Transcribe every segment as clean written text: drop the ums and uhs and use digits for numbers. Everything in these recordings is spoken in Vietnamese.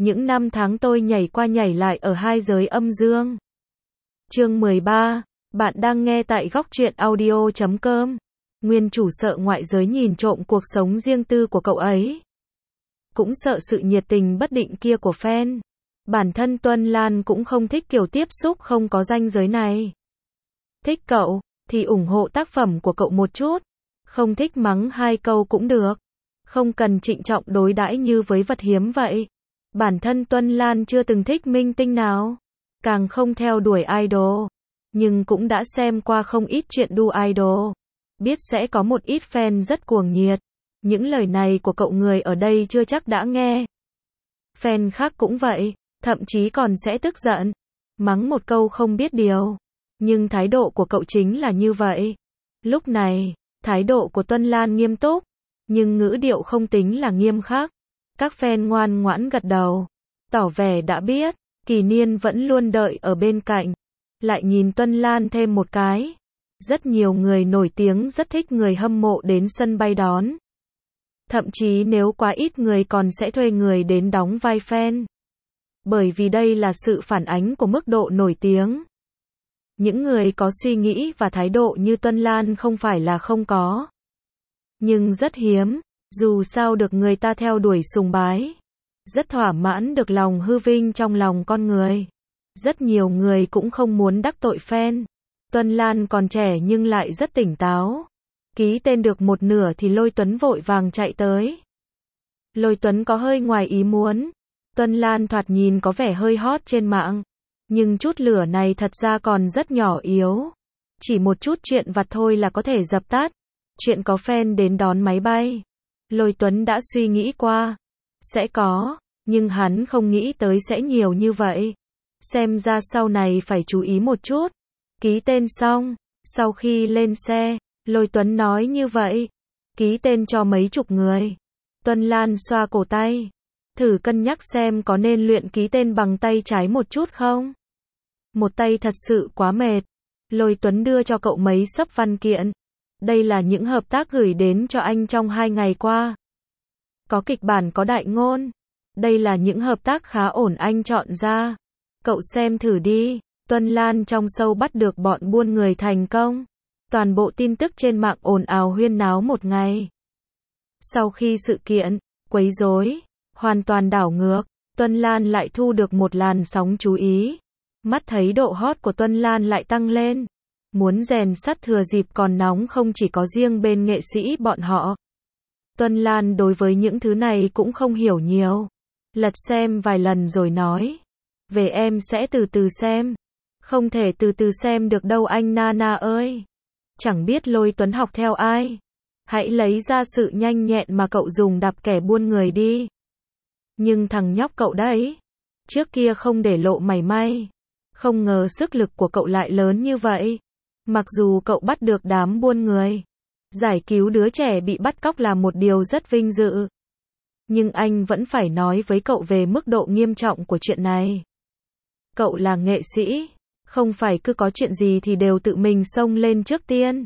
Những năm tháng tôi nhảy qua nhảy lại ở hai giới âm dương. Chương 13, bạn đang nghe tại góc truyện audio.com. Nguyên chủ sợ ngoại giới nhìn trộm cuộc sống riêng tư của cậu ấy. Cũng sợ sự nhiệt tình bất định kia của fan. Bản thân Tuân Lan cũng không thích kiểu tiếp xúc không có ranh giới này. Thích cậu, thì ủng hộ tác phẩm của cậu một chút. Không thích mắng hai câu cũng được. Không cần trịnh trọng đối đãi như với vật hiếm vậy. Bản thân Tuân Lan chưa từng thích minh tinh nào. Càng không theo đuổi idol. Nhưng cũng đã xem qua không ít chuyện đu idol. Biết sẽ có một ít fan rất cuồng nhiệt. Những lời này của cậu người ở đây chưa chắc đã nghe. Fan khác cũng vậy, thậm chí còn sẽ tức giận. Mắng một câu không biết điều. Nhưng thái độ của cậu chính là như vậy. Lúc này, thái độ của Tuân Lan nghiêm túc. Nhưng ngữ điệu không tính là nghiêm khắc. Các fan ngoan ngoãn gật đầu. Tỏ vẻ đã biết. Kỳ Niên vẫn luôn đợi ở bên cạnh. Lại nhìn Tuân Lan thêm một cái. Rất nhiều người nổi tiếng rất thích người hâm mộ đến sân bay đón. Thậm chí nếu quá ít người còn sẽ thuê người đến đóng vai fan. Bởi vì đây là sự phản ánh của mức độ nổi tiếng. Những người có suy nghĩ và thái độ như Tuân Lan không phải là không có. Nhưng rất hiếm, dù sao được người ta theo đuổi sùng bái. Rất thỏa mãn được lòng hư vinh trong lòng con người. Rất nhiều người cũng không muốn đắc tội fan. Tuân Lan còn trẻ nhưng lại rất tỉnh táo. Ký tên được một nửa thì Lôi Tuấn vội vàng chạy tới. Lôi Tuấn có hơi ngoài ý muốn. Tuân Lan thoạt nhìn có vẻ hơi hot trên mạng. Nhưng chút lửa này thật ra còn rất nhỏ yếu. Chỉ một chút chuyện vặt thôi là có thể dập tắt. Chuyện có fan đến đón máy bay. Lôi Tuấn đã suy nghĩ qua. Sẽ có, nhưng hắn không nghĩ tới sẽ nhiều như vậy. Xem ra sau này phải chú ý một chút. Ký tên xong, sau khi lên xe, Lôi Tuấn nói như vậy. Ký tên cho mấy chục người. Tuân Lan xoa cổ tay. Thử cân nhắc xem có nên luyện ký tên bằng tay trái một chút không? Một tay thật sự quá mệt. Lôi Tuấn đưa cho cậu mấy xấp văn kiện. Đây là những hợp tác gửi đến cho anh trong 2 ngày qua. Có kịch bản có đại ngôn. Đây là những hợp tác khá ổn anh chọn ra. Cậu xem thử đi. Tuân Lan trong show bắt được bọn buôn người thành công. Toàn bộ tin tức trên mạng ồn ào huyên náo một ngày. Sau khi sự kiện, quấy rối, hoàn toàn đảo ngược, Tuân Lan lại thu được một làn sóng chú ý. Mắt thấy độ hot của Tuân Lan lại tăng lên. Muốn rèn sắt thừa dịp còn nóng không chỉ có riêng bên nghệ sĩ bọn họ. Tuân Lan đối với những thứ này cũng không hiểu nhiều. Lật xem vài lần rồi nói. Về em sẽ từ từ xem. Không thể từ từ xem được đâu anh Nana ơi. Chẳng biết Lôi Tuấn học theo ai. Hãy lấy ra sự nhanh nhẹn mà cậu dùng đạp kẻ buôn người đi. Nhưng thằng nhóc cậu đấy. Trước kia không để lộ mảy may. Không ngờ sức lực của cậu lại lớn như vậy. Mặc dù cậu bắt được đám buôn người. Giải cứu đứa trẻ bị bắt cóc là một điều rất vinh dự. Nhưng anh vẫn phải nói với cậu về mức độ nghiêm trọng của chuyện này. Cậu là nghệ sĩ. Không phải cứ có chuyện gì thì đều tự mình xông lên trước tiên.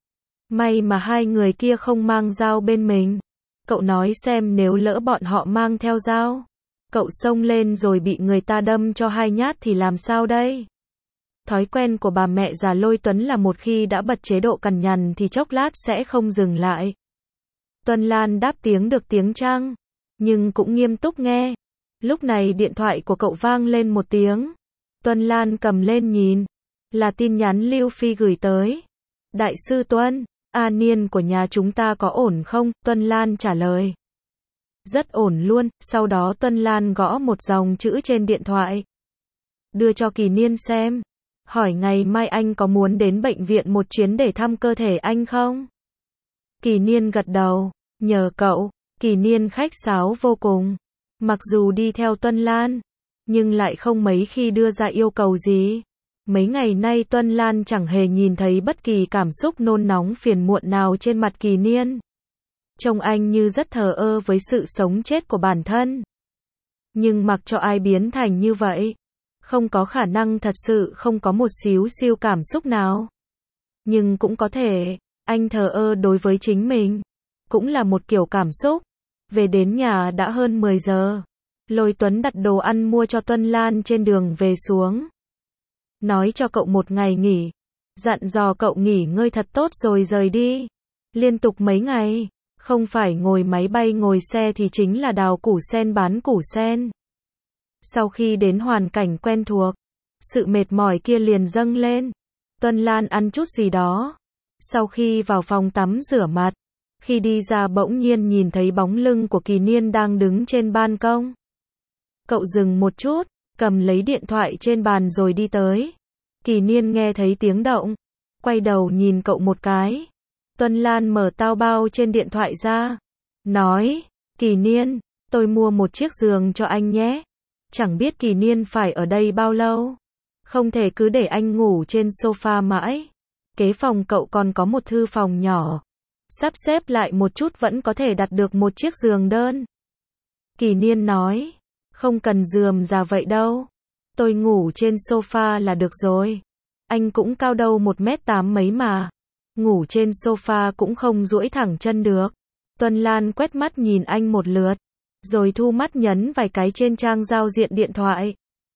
May mà hai người kia không mang dao bên mình. Cậu nói xem nếu lỡ bọn họ mang theo dao. Cậu xông lên rồi bị người ta đâm cho 2 nhát thì làm sao đây? Thói quen của bà mẹ già Lôi Tuấn là một khi đã bật chế độ cằn nhằn thì chốc lát sẽ không dừng lại. Tuân Lan đáp tiếng được tiếng Trăng. Nhưng cũng nghiêm túc nghe. Lúc này điện thoại của cậu vang lên một tiếng. Tuân Lan cầm lên nhìn. Là tin nhắn Lưu Phi gửi tới. Đại sư Tuân, Niên của nhà chúng ta có ổn không? Tuân Lan trả lời. Rất ổn luôn. Sau đó Tuân Lan gõ một dòng chữ trên điện thoại. Đưa cho Kỳ Niên xem. Hỏi ngày mai anh có muốn đến bệnh viện một chuyến để thăm cơ thể anh không? Kỳ Niên gật đầu. Nhờ cậu. Kỳ Niên khách sáo vô cùng. Mặc dù đi theo Tuân Lan. Nhưng lại không mấy khi đưa ra yêu cầu gì. Mấy ngày nay Tuân Lan chẳng hề nhìn thấy bất kỳ cảm xúc nôn nóng phiền muộn nào trên mặt Kỳ Niên. Trông anh như rất thờ ơ với sự sống chết của bản thân. Nhưng mặc cho ai biến thành như vậy. Không có khả năng thật sự không có một xíu siêu cảm xúc nào. Nhưng cũng có thể, anh thờ ơ đối với chính mình. Cũng là một kiểu cảm xúc. Về đến nhà đã hơn 10 giờ. Lôi Tuấn đặt đồ ăn mua cho Tuân Lan trên đường về xuống. Nói cho cậu một ngày nghỉ. Dặn dò cậu nghỉ ngơi thật tốt rồi rời đi. Liên tục mấy ngày. Không phải ngồi máy bay ngồi xe thì chính là đào củ sen bán củ sen. Sau khi đến hoàn cảnh quen thuộc, sự mệt mỏi kia liền dâng lên. Tuân Lan ăn chút gì đó. Sau khi vào phòng tắm rửa mặt, khi đi ra bỗng nhiên nhìn thấy bóng lưng của Kỳ Niên đang đứng trên ban công. Cậu dừng một chút, cầm lấy điện thoại trên bàn rồi đi tới. Kỳ Niên nghe thấy tiếng động, quay đầu nhìn cậu một cái. Tuân Lan mở tao bao trên điện thoại ra, nói, Kỳ Niên, tôi mua một chiếc giường cho anh nhé. Chẳng biết Kỳ Niên phải ở đây bao lâu. Không thể cứ để anh ngủ trên sofa mãi. Kế phòng cậu còn có một thư phòng nhỏ. Sắp xếp lại một chút vẫn có thể đặt được một chiếc giường đơn. Kỳ Niên nói, không cần rườm rà vậy đâu. Tôi ngủ trên sofa là được rồi. Anh cũng cao đâu 1m8 mấy mà. Ngủ trên sofa cũng không duỗi thẳng chân được. Tuân Lan quét mắt nhìn anh một lượt, rồi thu mắt nhấn vài cái trên trang giao diện điện thoại.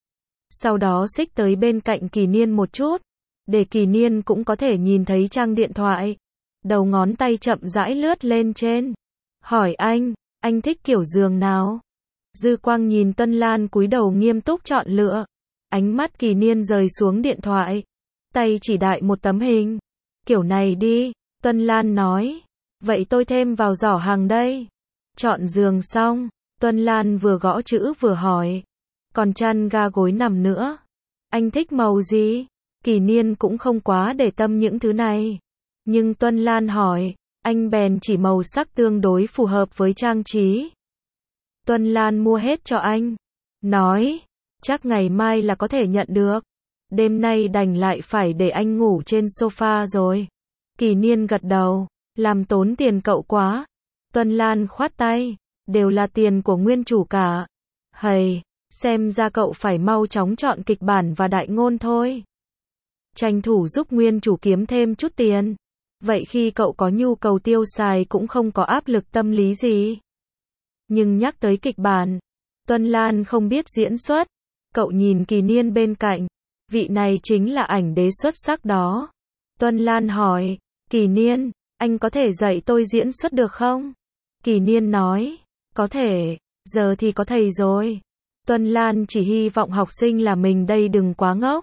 Sau đó xích tới bên cạnh Kỳ Niên một chút, để Kỳ Niên cũng có thể nhìn thấy trang điện thoại. Đầu ngón tay chậm rãi lướt lên trên. Hỏi anh thích kiểu giường nào? Dư quang nhìn Tuân Lan cúi đầu nghiêm túc chọn lựa. Ánh mắt Kỳ Niên rời xuống điện thoại. Tay chỉ đại một tấm hình. Kiểu này đi, Tuân Lan nói. Vậy tôi thêm vào giỏ hàng đây. Chọn giường xong, Tuân Lan vừa gõ chữ vừa hỏi. Còn chăn ga gối nằm nữa. Anh thích màu gì? Kỳ Niên cũng không quá để tâm những thứ này. Nhưng Tuân Lan hỏi, anh bèn chỉ màu sắc tương đối phù hợp với trang trí. Tuân Lan mua hết cho anh. Nói, chắc ngày mai là có thể nhận được. Đêm nay đành lại phải để anh ngủ trên sofa rồi. Kỳ Niên gật đầu, làm tốn tiền cậu quá. Tuân Lan khoát tay, đều là tiền của nguyên chủ cả. Hầy, xem ra cậu phải mau chóng chọn kịch bản và đại ngôn thôi. Tranh thủ giúp nguyên chủ kiếm thêm chút tiền. Vậy khi cậu có nhu cầu tiêu xài cũng không có áp lực tâm lý gì. Nhưng nhắc tới kịch bản, Tuân Lan không biết diễn xuất. Cậu nhìn Kỳ Niên bên cạnh. Vị này chính là ảnh đế xuất sắc đó. Tuân Lan hỏi, Kỳ Niên, anh có thể dạy tôi diễn xuất được không? Kỳ Niên nói, có thể, giờ thì có thầy rồi. Tuân Lan chỉ hy vọng học sinh là mình đây đừng quá ngốc.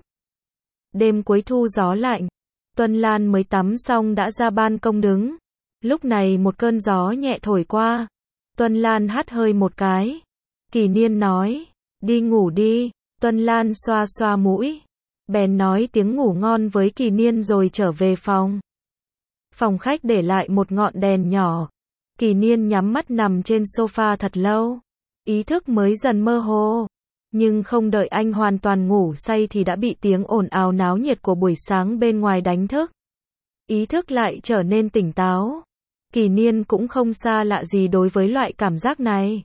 Đêm cuối thu gió lạnh, Tuân Lan mới tắm xong đã ra ban công đứng. Lúc này một cơn gió nhẹ thổi qua. Tuân Lan hắt hơi một cái. Kỳ Niên nói, đi ngủ đi. Tuân Lan xoa xoa mũi. Bèn nói tiếng ngủ ngon với Kỳ Niên rồi trở về phòng. Phòng khách để lại một ngọn đèn nhỏ. Kỳ Niên nhắm mắt nằm trên sofa thật lâu. Ý thức mới dần mơ hồ. Nhưng không đợi anh hoàn toàn ngủ say thì đã bị tiếng ồn ào náo nhiệt của buổi sáng bên ngoài đánh thức. Ý thức lại trở nên tỉnh táo. Kỳ Niên cũng không xa lạ gì đối với loại cảm giác này.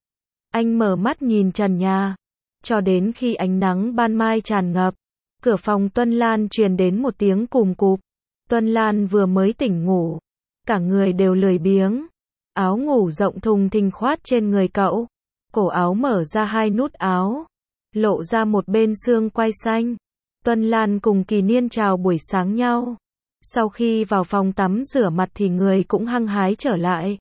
Anh mở mắt nhìn trần nhà. Cho đến khi ánh nắng ban mai tràn ngập, cửa phòng Tuân Lan truyền đến một tiếng cùm cụp. Tuân Lan vừa mới tỉnh ngủ. Cả người đều lười biếng. Áo ngủ rộng thùng thình khoát trên người cậu. Cổ áo mở ra hai nút áo. Lộ ra một bên xương quai xanh. Tuân Lan cùng Kỳ Niên chào buổi sáng nhau. Sau khi vào phòng tắm rửa mặt thì người cũng hăng hái trở lại.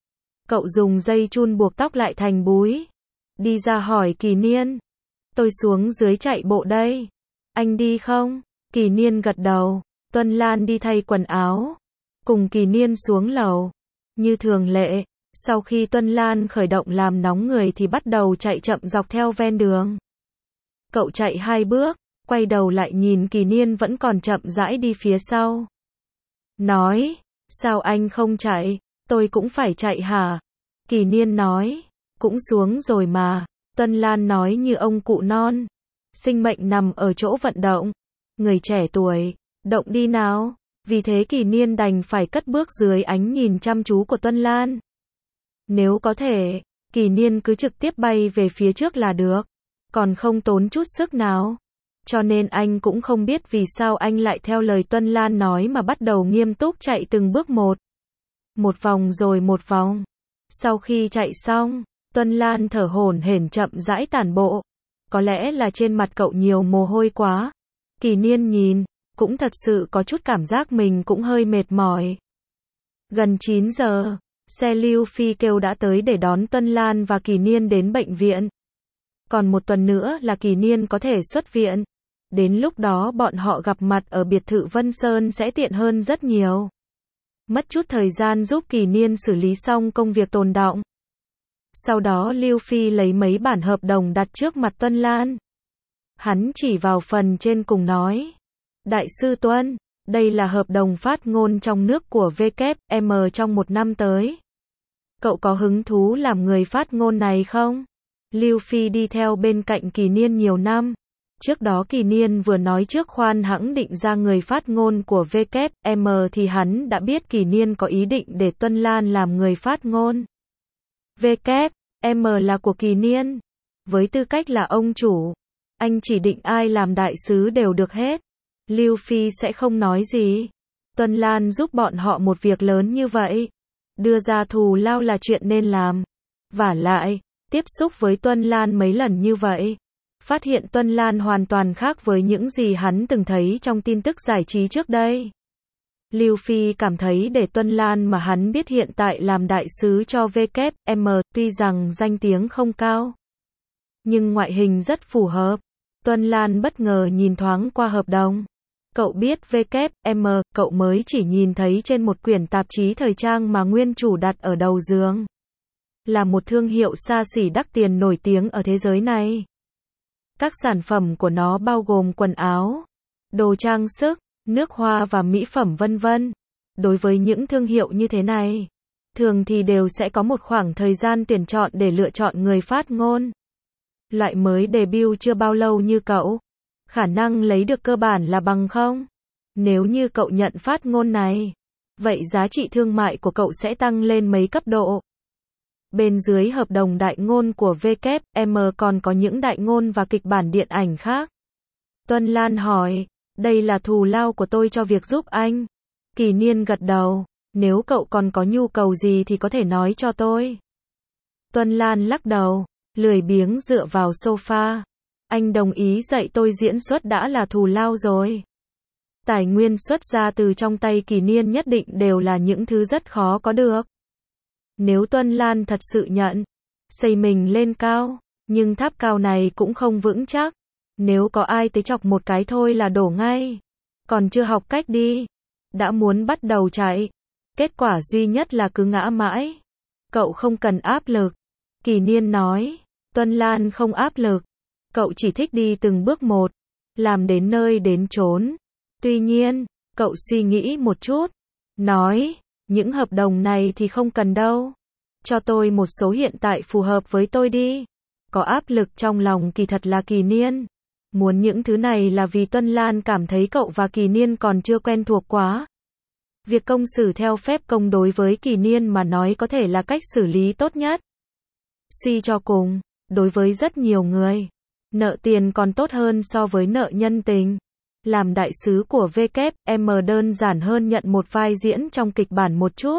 Cậu dùng dây chun buộc tóc lại thành búi. Đi ra hỏi Kỳ Niên. Tôi xuống dưới chạy bộ đây. Anh đi không? Kỳ Niên gật đầu. Tuân Lan đi thay quần áo. Cùng Kỳ Niên xuống lầu. Như thường lệ, sau khi Tuân Lan khởi động làm nóng người thì bắt đầu chạy chậm dọc theo ven đường. Cậu chạy 2 bước, quay đầu lại nhìn Kỳ Niên vẫn còn chậm rãi đi phía sau. Nói, sao anh không chạy, tôi cũng phải chạy hả? Kỳ Niên nói, cũng xuống rồi mà. Tuân Lan nói như ông cụ non. Sinh mệnh nằm ở chỗ vận động. Người trẻ tuổi, động đi nào. Vì thế Kỳ Niên đành phải cất bước dưới ánh nhìn chăm chú của Tuân Lan. Nếu có thể, Kỳ Niên cứ trực tiếp bay về phía trước là được. Còn không tốn chút sức nào. Cho nên anh cũng không biết vì sao anh lại theo lời Tuân Lan nói mà bắt đầu nghiêm túc chạy từng bước một. Một vòng rồi một vòng. Sau khi chạy xong, Tuân Lan thở hổn hển chậm rãi tản bộ. Có lẽ là trên mặt cậu nhiều mồ hôi quá. Kỳ Niên nhìn, cũng thật sự có chút cảm giác mình cũng hơi mệt mỏi. Gần 9 giờ, xe Lưu Phi kêu đã tới để đón Tuân Lan và Kỳ Niên đến bệnh viện. Còn một tuần nữa là Kỳ Niên có thể xuất viện. Đến lúc đó bọn họ gặp mặt ở biệt thự Vân Sơn sẽ tiện hơn rất nhiều. Mất chút thời gian giúp Kỳ Niên xử lý xong công việc tồn đọng. Sau đó Lưu Phi lấy mấy bản hợp đồng đặt trước mặt Tuân Lan. Hắn chỉ vào phần trên cùng nói. Đại sư Tuân, đây là hợp đồng phát ngôn trong nước của WM trong 1 năm tới. Cậu có hứng thú làm người phát ngôn này không? Lưu Phi đi theo bên cạnh Kỳ Niên nhiều năm. Trước đó Kỳ Niên vừa nói trước khoan hãng định ra người phát ngôn của WM thì hắn đã biết Kỳ Niên có ý định để Tuân Lan làm người phát ngôn. WM là của Kỳ Niên. Với tư cách là ông chủ, anh chỉ định ai làm đại sứ đều được hết. Lưu Phi sẽ không nói gì. Tuân Lan giúp bọn họ một việc lớn như vậy. Đưa ra thù lao là chuyện nên làm. Vả lại, tiếp xúc với Tuân Lan mấy lần như vậy. Phát hiện Tuân Lan hoàn toàn khác với những gì hắn từng thấy trong tin tức giải trí trước đây. Lưu Phi cảm thấy để Tuân Lan mà hắn biết hiện tại làm đại sứ cho WM, tuy rằng danh tiếng không cao, nhưng ngoại hình rất phù hợp. Tuân Lan bất ngờ nhìn thoáng qua hợp đồng. Cậu biết WM, cậu mới chỉ nhìn thấy trên một quyển tạp chí thời trang mà nguyên chủ đặt ở đầu giường. Là một thương hiệu xa xỉ đắt tiền nổi tiếng ở thế giới này. Các sản phẩm của nó bao gồm quần áo, đồ trang sức, nước hoa và mỹ phẩm vân vân. Đối với những thương hiệu như thế này, thường thì đều sẽ có một khoảng thời gian tuyển chọn để lựa chọn người phát ngôn. Loại mới debut chưa bao lâu như cậu, khả năng lấy được cơ bản là bằng không. Nếu như cậu nhận phát ngôn này, vậy giá trị thương mại của cậu sẽ tăng lên mấy cấp độ. Bên dưới hợp đồng đại ngôn của WM còn có những đại ngôn và kịch bản điện ảnh khác. Tuân Lan hỏi, đây là thù lao của tôi cho việc giúp anh. Kỳ Niên gật đầu, nếu cậu còn có nhu cầu gì thì có thể nói cho tôi. Tuân Lan lắc đầu, lười biếng dựa vào sofa. Anh đồng ý dạy tôi diễn xuất đã là thù lao rồi. Tài nguyên xuất ra từ trong tay Kỳ Niên nhất định đều là những thứ rất khó có được. Nếu Tuân Lan thật sự nhận, xây mình lên cao, nhưng tháp cao này cũng không vững chắc. Nếu có ai tới chọc một cái thôi là đổ ngay. Còn chưa học cách đi, đã muốn bắt đầu chạy. Kết quả duy nhất là cứ ngã mãi. Cậu không cần áp lực. Kỳ Niên nói, Tuân Lan không áp lực. Cậu chỉ thích đi từng bước một, làm đến nơi đến chốn. Tuy nhiên, cậu suy nghĩ một chút, nói, những hợp đồng này thì không cần đâu. Cho tôi một số hiện tại phù hợp với tôi đi. Có áp lực trong lòng kỳ thật là Kỳ Niên. Muốn những thứ này là vì Tuân Lan cảm thấy cậu và Kỳ Niên còn chưa quen thuộc quá. Việc công xử theo phép công đối với Kỳ Niên mà nói có thể là cách xử lý tốt nhất. Suy cho cùng, đối với rất nhiều người, nợ tiền còn tốt hơn so với nợ nhân tình. Làm đại sứ của WM đơn giản hơn nhận một vai diễn trong kịch bản một chút.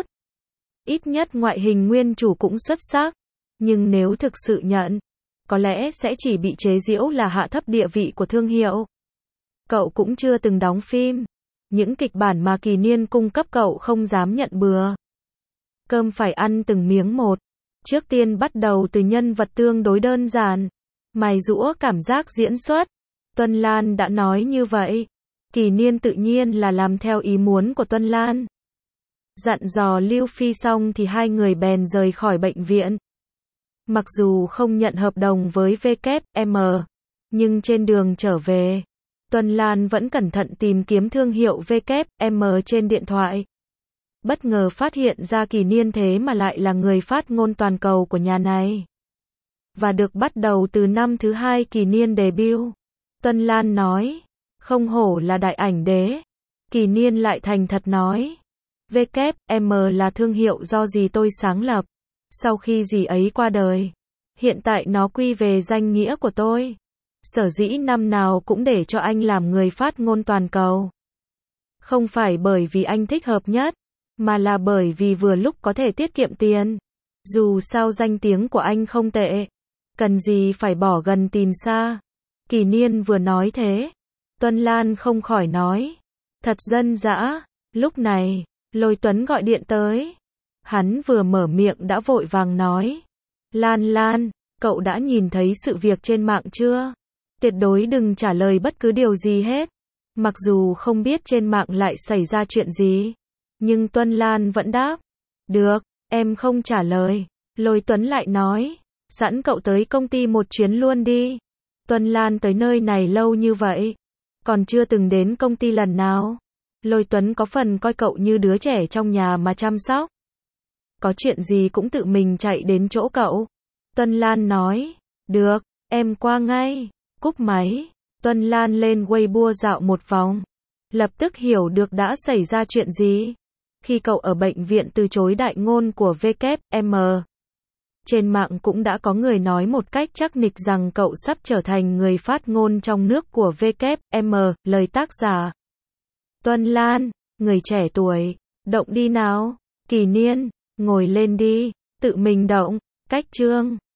Ít nhất ngoại hình nguyên chủ cũng xuất sắc. Nhưng nếu thực sự nhận, có lẽ sẽ chỉ bị chế giễu là hạ thấp địa vị của thương hiệu. Cậu cũng chưa từng đóng phim. Những kịch bản mà Kỳ Niên cung cấp cậu không dám nhận bừa. Cơm phải ăn từng miếng một. Trước tiên bắt đầu từ nhân vật tương đối đơn giản. Mài giũa cảm giác diễn xuất. Tuân Lan đã nói như vậy. Kỳ Niên tự nhiên là làm theo ý muốn của Tuân Lan. Dặn dò Lưu Phi xong thì hai người bèn rời khỏi bệnh viện. Mặc dù không nhận hợp đồng với WM, nhưng trên đường trở về, Tuân Lan vẫn cẩn thận tìm kiếm thương hiệu WM trên điện thoại. Bất ngờ phát hiện ra Kỳ Niên thế mà lại là người phát ngôn toàn cầu của nhà này. Và được bắt đầu từ năm thứ 2 Kỳ Niên debut. Tuân Lan nói, không hổ là đại ảnh đế. Kỳ Niên lại thành thật nói, WM là thương hiệu do dì tôi sáng lập. Sau khi dì ấy qua đời, hiện tại nó quy về danh nghĩa của tôi. Sở dĩ năm nào cũng để cho anh làm người phát ngôn toàn cầu. Không phải bởi vì anh thích hợp nhất, mà là bởi vì vừa lúc có thể tiết kiệm tiền. Dù sao danh tiếng của anh không tệ. Cần gì phải bỏ gần tìm xa. Kỳ Niên vừa nói thế. Tuân Lan không khỏi nói. Thật dân dã. Lúc này, Lôi Tuấn gọi điện tới. Hắn vừa mở miệng đã vội vàng nói. Lan, cậu đã nhìn thấy sự việc trên mạng chưa? Tuyệt đối đừng trả lời bất cứ điều gì hết. Mặc dù không biết trên mạng lại xảy ra chuyện gì, nhưng Tuân Lan vẫn đáp. Được, em không trả lời. Lôi Tuấn lại nói. Sẵn cậu tới công ty một chuyến luôn đi. Tuân Lan tới nơi này lâu như vậy, còn chưa từng đến công ty lần nào. Lôi Tuấn có phần coi cậu như đứa trẻ trong nhà mà chăm sóc. Có chuyện gì cũng tự mình chạy đến chỗ cậu. Tuân Lan nói. Được, em qua ngay. Cúp máy, Tuân Lan lên Weibo dạo một vòng. Lập tức hiểu được đã xảy ra chuyện gì. Khi cậu ở bệnh viện từ chối đại ngôn của WM, trên mạng cũng đã có người nói một cách chắc nịch rằng cậu sắp trở thành người phát ngôn trong nước của WM, lời tác giả. Tuân Lan, người trẻ tuổi, động đi nào. Kỳ Niên, ngồi lên đi, tự mình động. Cách chương